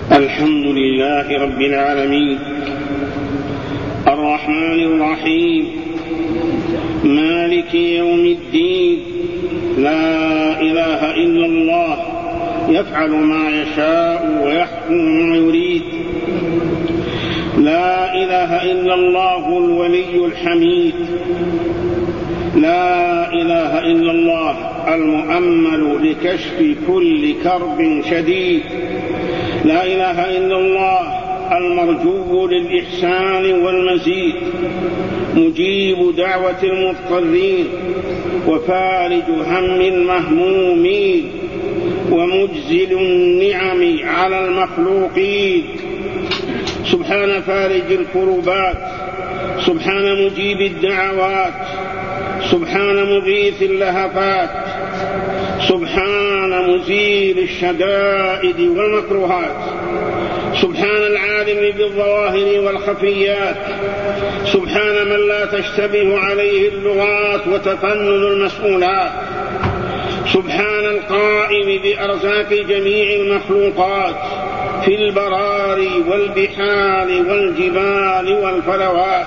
الحمد لله رب العالمين الرحمن الرحيم مالك يوم الدين. لا إله إلا الله يفعل ما يشاء ويحكم ما يريد. لا إله إلا الله الولي الحميد. لا إله إلا الله المؤمل لكشف كل كرب شديد. لا إله إلا الله المرجو للإحسان والمزيد، مجيب دعوة المضطرين وفارج هم المهمومين ومجزل النعم على المخلوقين. سبحان فارج الكربات، سبحان مجيب الدعوات، سبحان مغيث اللهفات، سبحان مزيل الشدائد والمكروهات، سبحان العالم بالظواهر والخفيات، سبحان من لا تشتبه عليه اللغات وتفنن المسؤولات، سبحان القائم بأرزاق جميع المخلوقات في البراري والبحار والجبال والفلوات،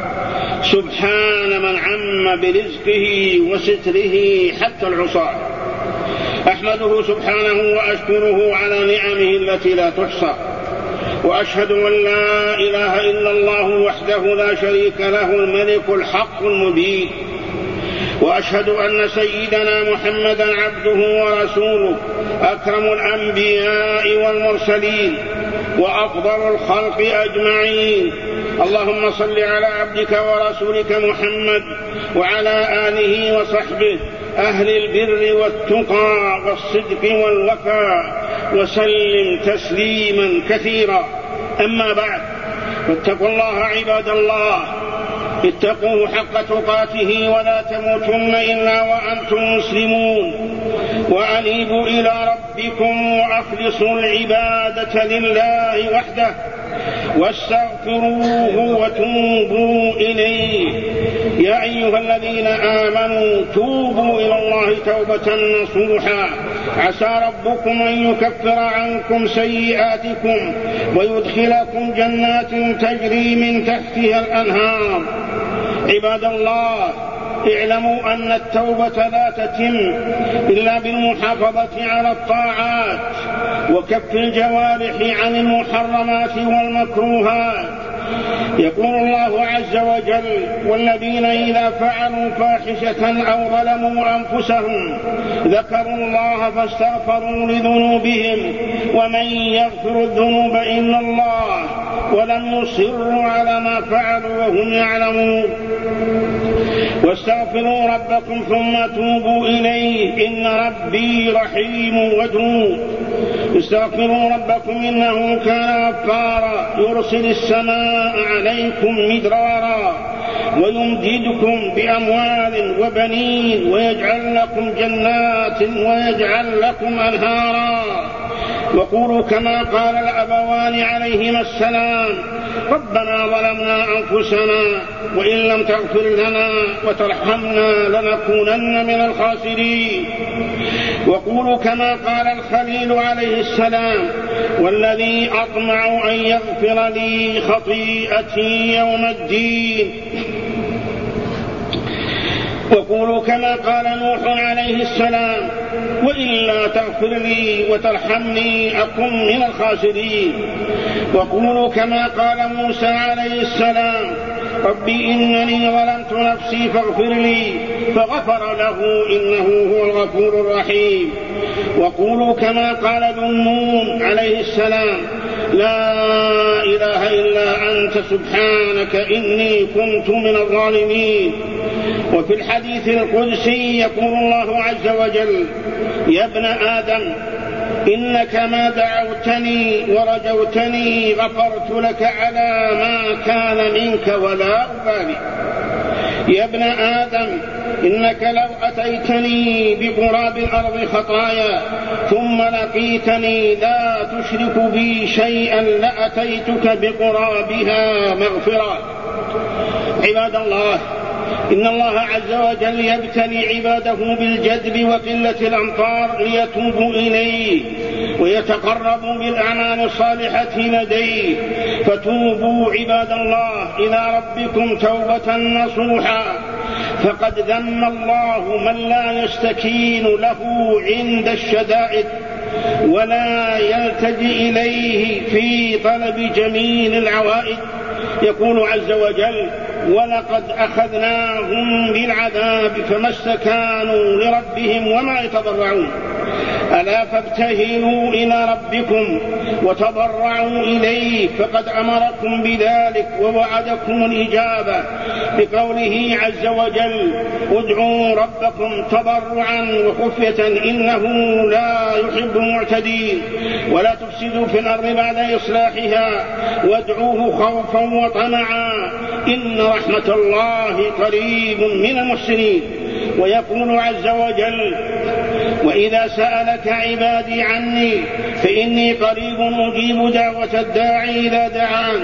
سبحان من عم برزقه وستره حتى العصاة. أحمده سبحانه وأشكره على نعمه التي لا تحصى، وأشهد أن لا إله إلا الله وحده لا شريك له الملك الحق المبين، وأشهد أن سيدنا محمدا عبده ورسوله أكرم الأنبياء والمرسلين وأفضل الخلق أجمعين. اللهم صل على عبدك ورسولك محمد وعلى آله وصحبه أهل البر والتقى والصدق والوفاء وسلم تسليما كثيرا. أما بعد، فاتقوا الله عباد الله، اتقوه حق تقاته ولا تموتن إلا وأنتم مسلمون، وأنيبوا إلى ربكم وأخلصوا العبادة لله وحده واستغفروه وتوبوا إليه. يا أيها الذين آمنوا توبوا إلى الله توبة نصوحا، عسى ربكم أن يكفر عنكم سيئاتكم ويدخلكم جنات تجري من تحتها الأنهار. عباد الله، اعلموا أن التوبة لا تتم إلا بالمحافظة على الطاعات وكف الجوارح عن المحرمات والمكروهات. يقول الله عز وجل: والذين إذا فعلوا فاحشة أو ظلموا أنفسهم ذكروا الله فاستغفروا لذنوبهم ومن يغفر الذنوب إلا الله ولم يصروا على ما فعلوا وهم يعلمون. واستغفروا ربكم ثم توبوا إليه إن ربي رحيم ودود. استغفروا ربكم إنه كان غفارا يرسل السماء عليكم مدرارا ويمددكم بأموال وبنين ويجعل لكم جنات ويجعل لكم أنهارا. وقولوا كما قال الأبوان عليهما السلام: ربنا ظلمنا أنفسنا وإن لم تغفر لنا وترحمنا لنكونن من الخاسرين. وقولوا كما قال الخليل عليه السلام: والذي أطمع أن يغفر لي خطيئتي يوم الدين. وقولوا كما قال نوح عليه السلام: وإلا تغفر لي وترحمني أكن من الخاسرين. وقولوا كما قال موسى عليه السلام: ربي إنني ظلمت نفسي فاغفر لي فغفر له إنه هو الغفور الرحيم. وقولوا كما قال ذو النون عليه السلام: لا إله إلا أنت سبحانك إني كنت من الظالمين. وفي الحديث القدسي يقول الله عز وجل: يا ابن آدم إنك ما دعوتني ورجوتني غفرت لك على ما كان منك ولا أبالي. يا ابن آدم إنك لو أتيتني بقراب الأرض خطايا ثم لقيتني لا تشرك بي شيئا لأتيتك بقرابها مغفرة. عباد الله، إن الله عز وجل يبتلي عباده بالجدب وقلة الأمطار ليتوبوا إليه ويتقرب بالأعمال الصالحة لديه. فتوبوا عباد الله إلى ربكم توبة نصوحا، فقد ذم الله من لا يستكين له عند الشدائد ولا يلتجئ إليه في طلب جميل العوائد. يقول عز وجل: ولقد أخذناهم بالعذاب فما استكانوا لربهم وما يتضرعون. ألا فابتهلوا إلى ربكم وتضرعوا إليه، فقد أمركم بذلك ووعدكم الإجابة بقوله عز وجل: ادعوا ربكم تضرعا وخفية إنه لا يحب المعتدين. ولا تفسدوا في الأرض بعد إصلاحها وادعوه خوفا وطمعا إن رحمة الله قريب من المحسنين. ويقول عز وجل: وإذا سألك عبادي عني فإني قريب أجيب دعوة الداعي إذا دعان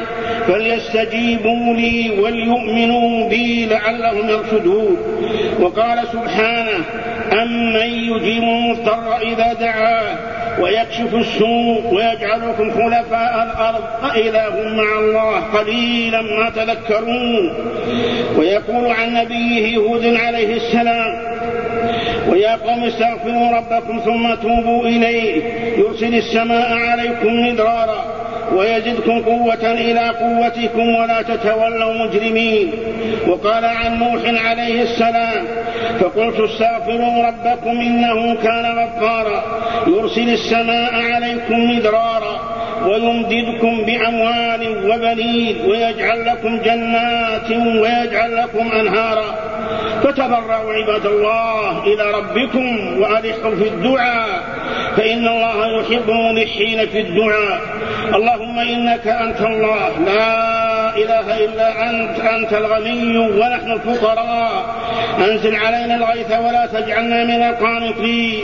فليستجيبوا لي وليؤمنوا بي لعلهم يرشدون. وقال سبحانه: أمن يجيب المضطر إذا دعاه ويكشف السوء ويجعلكم خلفاء الأرض أإله مع الله قليلا ما تذكرون. ويقول عن نبيه هود عليه السلام: ويا قوم استغفروا ربكم ثم توبوا إليه يرسل السماء عليكم مدرارا ويزدكم قوة إلى قوتكم ولا تتولوا مجرمين. وقال عن نوح عليه السلام: فقلت استغفروا ربكم إنه كان غفارا يرسل السماء عليكم مدرارا ويمددكم بأموال وبنين ويجعل لكم جنات ويجعل لكم أنهارا. فتضرعوا عباد الله إلى ربكم وألحوا في الدعاء فإن الله يحب الملحين في الدعاء. اللهم إنك أنت الله لا إله إلا أنت الغني ونحن الفقراء، أنزل علينا الغيث ولا تجعلنا من القانطين.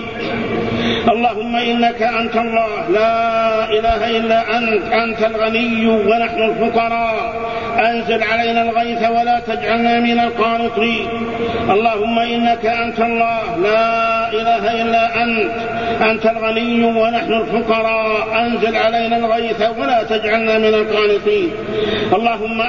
اللهم إنك أنت الله لا إله إلا أنت الغني ونحن الفقراء، أنزل علينا الغيث ولا تجعلنا من القانطين. اللهم إنك أنت الله لا إله إلا أنت الغني ونحن الفقراء، أنزل علينا الغيث ولا تجعلنا من القانطين. اللهم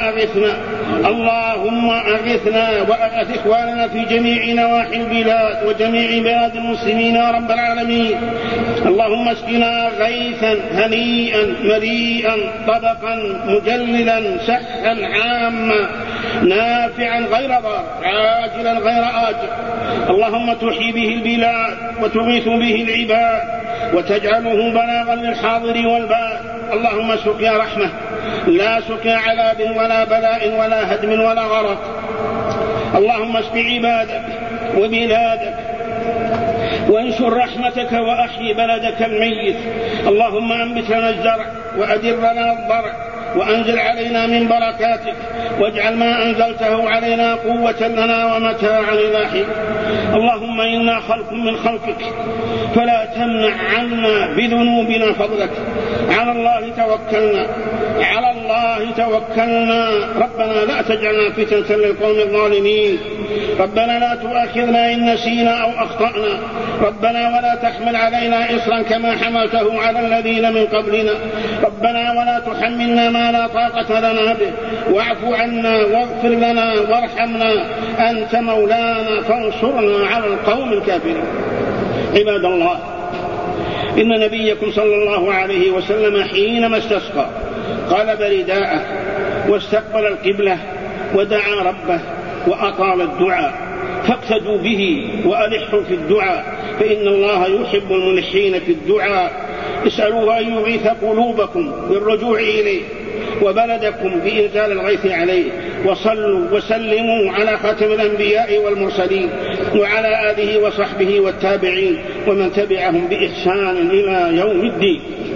أغثنا وأغث إخواننا في جميع نواحي البلاد وجميع بلاد المسلمين يا رب العالمين. اللهم اسقنا غيثا هنيئا مريئا طبقا مجللا سحا عاما نافعا غير ضار عاجلا غير آجل. اللهم تحيي به البلاد وتغيث به العباد وتجعله بلاغا للحاضر والباد. اللهم سقيا رحمة لا سقيا عذاب ولا بلاء ولا هدم ولا غرق. اللهم اسق عبادك وبلادك وانشر رحمتك وأحيي بلدك الميت. اللهم أنبت لنا الزرع وأدر لنا الضرع وأنزل علينا من بركاتك واجعل ما أنزلته علينا قوة لنا ومتاعا إلى حين. اللهم إنا خلق من خلقك فلا تمنع عنا بذنوبنا فضلك. على الله توكلنا ربنا لا تجعلنا فتنة للقوم الظالمين. ربنا لا تؤاخذنا إن نسينا أو أخطأنا. ربنا ولا تحمل علينا إصرا كما حملته على الذين من قبلنا. ربنا ولا تحملنا ما لا طاقة لنا به. واعف عنا واغفر لنا وارحمنا أنت مولانا فانصرنا على القوم الكافرين. عباد الله، إن نبيكم صلى الله عليه وسلم حينما استسقى قلب رداءه واستقبل القبلة ودعا ربه وأطال الدعاء، فاقتدوا به وألحوا في الدعاء فإن الله يحب الملحين في الدعاء. اسألوه أن يغيث قلوبكم بالرجوع إليه وبلدكم بإنزال الغيث عليه. وصلوا وسلموا على خاتم الأنبياء والمرسلين وعلى آله وصحبه والتابعين ومن تبعهم بإحسان إلى يوم الدين.